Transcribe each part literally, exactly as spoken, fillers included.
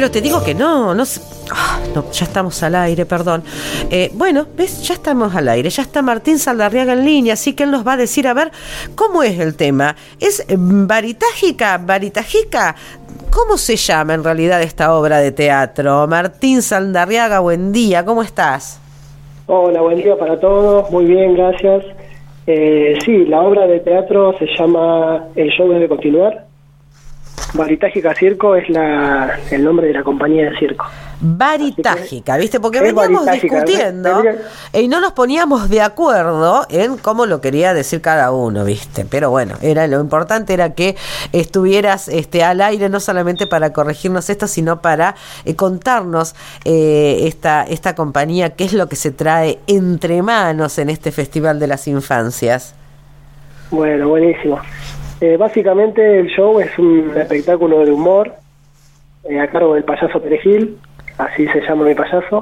Pero te digo que no, no sé. Ah, no, ya estamos al aire, perdón. Eh, bueno, ¿ves? Ya estamos al aire. Ya está Martín Saldarriaga en línea, así que él nos va a decir, a ver, ¿cómo es el tema? ¿Es Varitágica? ¿Varitágica? ¿Cómo se llama en realidad esta obra de teatro? Martín Saldarriaga, buen día, ¿cómo estás? Hola, buen día para todos. Muy bien, gracias. Eh, sí, la obra de teatro se llama El show debe continuar. Varitágica Circo es la el nombre de la compañía de circo. Varitágica, ¿viste? Porque veníamos discutiendo y no nos poníamos de acuerdo en cómo lo quería decir cada uno, ¿viste? Pero bueno, era lo importante era que estuvieras este, al aire, no solamente para corregirnos esto, sino para eh, contarnos eh, esta, esta compañía, qué es lo que se trae entre manos en este Festival de las Infancias. Bueno, buenísimo. Eh, básicamente el show es un espectáculo de humor eh, a cargo del payaso Perejil, así se llama mi payaso,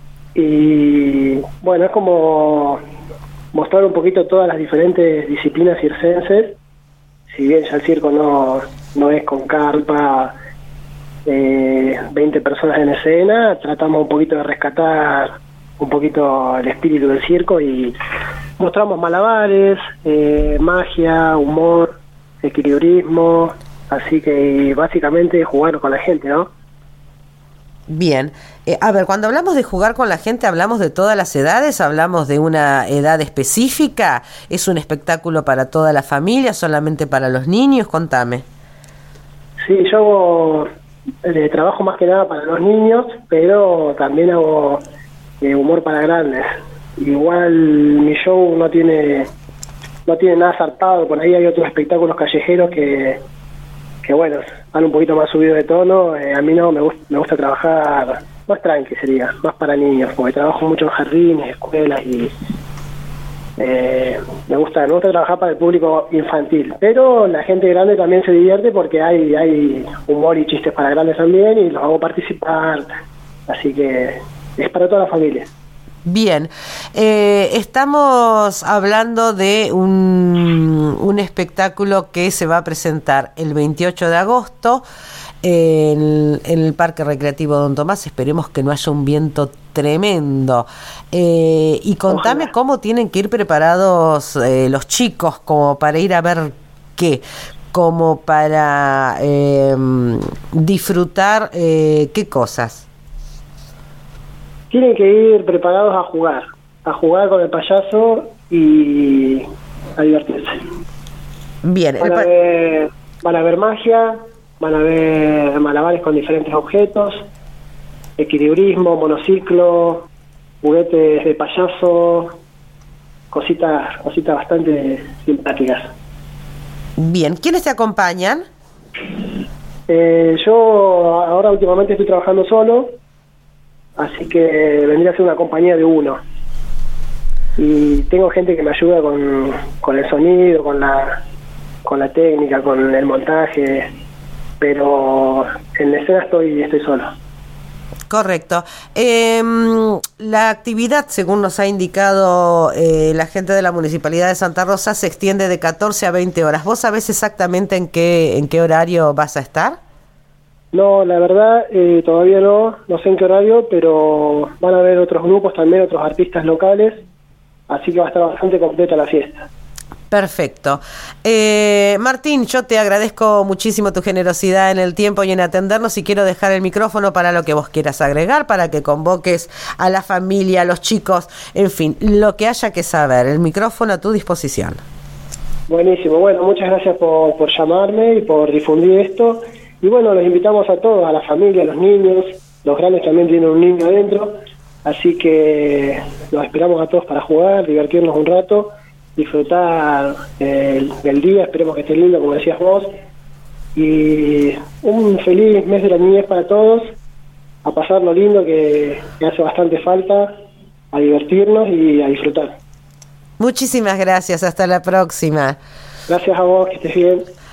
y bueno, es como mostrar un poquito todas las diferentes disciplinas circenses, si bien ya el circo no, no es con carpa, eh, veinte personas en escena, tratamos un poquito de rescatar un poquito el espíritu del circo y mostramos malabares, eh, magia, humor, equilibrismo, así que básicamente jugar con la gente, ¿no? Bien, eh, a ver, cuando hablamos de jugar con la gente, ¿hablamos de todas las edades? ¿Hablamos de una edad específica? ¿Es un espectáculo para toda la familia, solamente para los niños? Contame. Sí, yo hago, eh, trabajo más que nada para los niños, pero también hago eh, humor para grandes. Igual mi show no tiene no tiene nada zarpado, por ahí hay otros espectáculos callejeros que, que bueno, van un poquito más subido de tono. Eh, a mí no, me gusta, me gusta trabajar más tranqui, sería, más para niños, porque trabajo mucho en jardines, escuelas y eh, me gusta, me gusta trabajar para el público infantil, pero la gente grande también se divierte porque hay, hay humor y chistes para grandes también y los hago participar, así que es para toda la familia. Bien, eh, estamos hablando de un, un espectáculo que se va a presentar el veintiocho de agosto en, en el Parque Recreativo Don Tomás. Esperemos que no haya un viento tremendo. Eh, y contame Ojalá. Cómo tienen que ir preparados eh, los chicos, como para ir a ver qué, como para eh, disfrutar eh, qué cosas. Tienen que ir preparados a jugar, a jugar con el payaso y a divertirse. Bien. Van a ver, van a ver magia, van a ver malabares con diferentes objetos, equilibrismo, monociclo, juguetes de payaso, cositas, cositas bastante simpáticas. Bien, ¿quiénes te acompañan? Eh, yo ahora últimamente estoy trabajando solo, así que vendría a ser una compañía de uno. Y tengo gente que me ayuda con, con el sonido, con la, con la técnica, con el montaje, pero en la escena estoy, estoy solo. Correcto. Eh, la actividad, según nos ha indicado eh, la gente de la Municipalidad de Santa Rosa, se extiende de catorce a veinte horas. ¿Vos sabés exactamente en qué, en qué horario vas a estar? No, la verdad eh, todavía no, no sé en qué horario, pero van a haber otros grupos también, otros artistas locales, así que va a estar bastante completa la fiesta. Perfecto. Eh, Martín, yo te agradezco muchísimo tu generosidad en el tiempo y en atendernos, y quiero dejar el micrófono para lo que vos quieras agregar, para que convoques a la familia, a los chicos, en fin, lo que haya que saber. El micrófono a tu disposición. Buenísimo, bueno, muchas gracias por, por llamarme y por difundir esto. Y bueno, los invitamos a todos, a la familia, a los niños, los grandes también tienen un niño adentro, así que los esperamos a todos para jugar, divertirnos un rato, disfrutar eh, del día, esperemos que esté lindo, como decías vos, y un feliz mes de la niñez para todos, a pasarlo lindo, que, que hace bastante falta, a divertirnos y a disfrutar. Muchísimas gracias, hasta la próxima. Gracias a vos, que estés bien.